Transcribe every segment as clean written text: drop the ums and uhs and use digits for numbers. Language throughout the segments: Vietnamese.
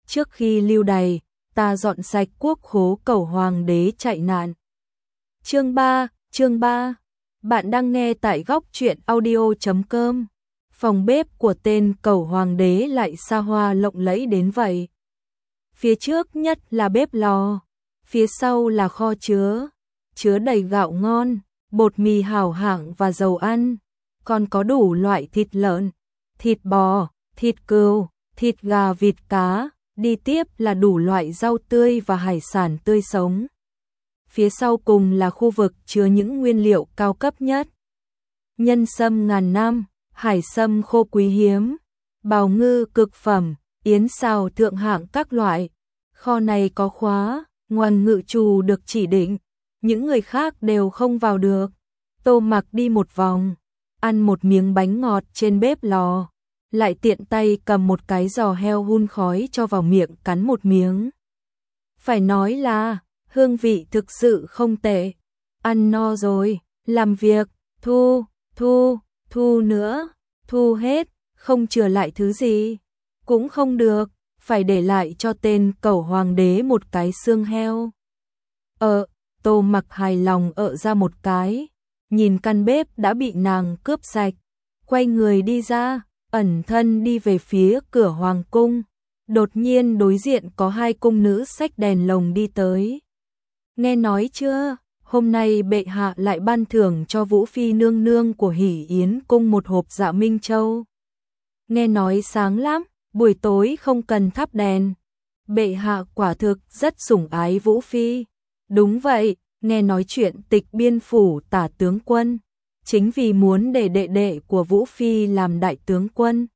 trước khi lưu đày, ta dọn sạch quốc khố cầu hoàng đế chạy nạn. Chương 3, bạn đang nghe tại góc truyện audio.com. Phòng bếp của tên cầu hoàng đế lại xa hoa lộng lẫy đến vậy. Phía trước nhất là bếp lò, phía sau là kho chứa đầy gạo ngon, bột mì hảo hạng và dầu ăn, còn có đủ loại thịt lợn, thịt bò, thịt cừu, thịt gà, vịt cá, đi tiếp là đủ loại rau tươi và hải sản tươi sống. Phía sau cùng là khu vực chứa những nguyên liệu cao cấp nhất. Nhân sâm ngàn năm, hải sâm khô quý hiếm, bào ngư cực phẩm, yến xào thượng hạng các loại. Kho này có khóa, ngoài ngự trù được chỉ định, những người khác đều không vào được. Tô Mặc đi một vòng, ăn một miếng bánh ngọt trên bếp lò, lại tiện tay cầm một cái giò heo hun khói cho vào miệng cắn một miếng. Phải nói là hương vị thực sự không tệ. Ăn no rồi, làm việc, thu nữa, thu hết, không chừa lại thứ gì, cũng không được, phải để lại cho tên cẩu hoàng đế một cái xương heo. Tô Mặc hài lòng ra một cái, nhìn căn bếp đã bị nàng cướp sạch, quay người đi ra, ẩn thân đi về phía cửa hoàng cung. Đột nhiên đối diện có hai cung nữ xách đèn lồng đi tới. Nghe nói chưa, hôm nay bệ hạ lại ban thưởng cho Vũ Phi nương nương của Hỷ Yến cung một hộp dạ Minh Châu. Nghe nói sáng lắm, buổi tối không cần thắp đèn. Bệ hạ quả thực rất sủng ái Vũ Phi. Đúng vậy, nghe nói chuyện Tịch Biên phủ tả tướng quân, chính vì muốn để đệ đệ của Vũ Phi làm đại tướng quân.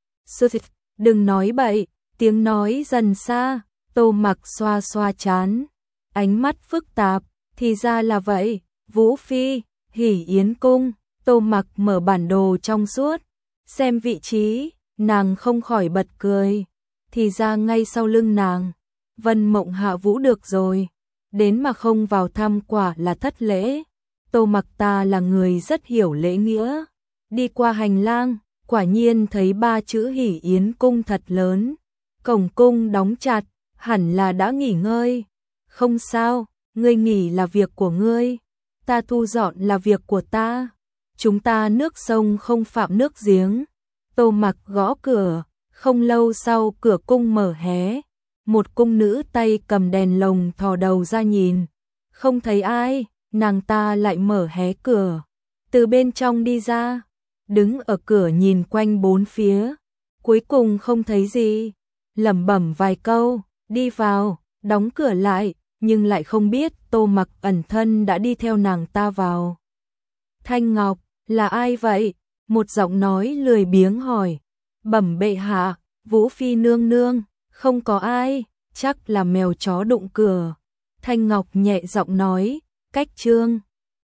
Đừng nói bậy, tiếng nói dần xa, Tô Mặc xoa xoa trán, ánh mắt phức tạp, thì ra là vậy, Vũ Phi, Hỷ Yến cung. Tô Mặc mở bản đồ trong suốt, xem vị trí, nàng không khỏi bật cười, thì ra ngay sau lưng nàng, Vân Mộng Hạ Vũ được rồi, đến mà không vào thăm quả là thất lễ. Tô Mặc ta là người rất hiểu lễ nghĩa, đi qua hành lang, quả nhiên thấy ba chữ Hỷ Yến cung thật lớn, cổng cung đóng chặt, hẳn là đã nghỉ ngơi. Không sao, ngươi nghỉ là việc của ngươi, ta thu dọn là việc của ta, chúng ta nước sông không phạm nước giếng. Tô Mặc gõ cửa, không lâu sau cửa cung mở hé, một cung nữ tay cầm đèn lồng thò đầu ra nhìn, không thấy ai, nàng ta lại mở hé cửa, từ bên trong đi ra, đứng ở cửa nhìn quanh bốn phía, cuối cùng không thấy gì, lẩm bẩm vài câu, đi vào, đóng cửa lại, nhưng lại không biết Tô Mặc ẩn thân đã đi theo nàng ta vào. Thanh Ngọc, là ai vậy? Một giọng nói lười biếng hỏi. Bẩm bệ hạ, Vũ Phi nương nương, không có ai, chắc là mèo chó đụng cửa. Thanh Ngọc nhẹ giọng nói, cách trương.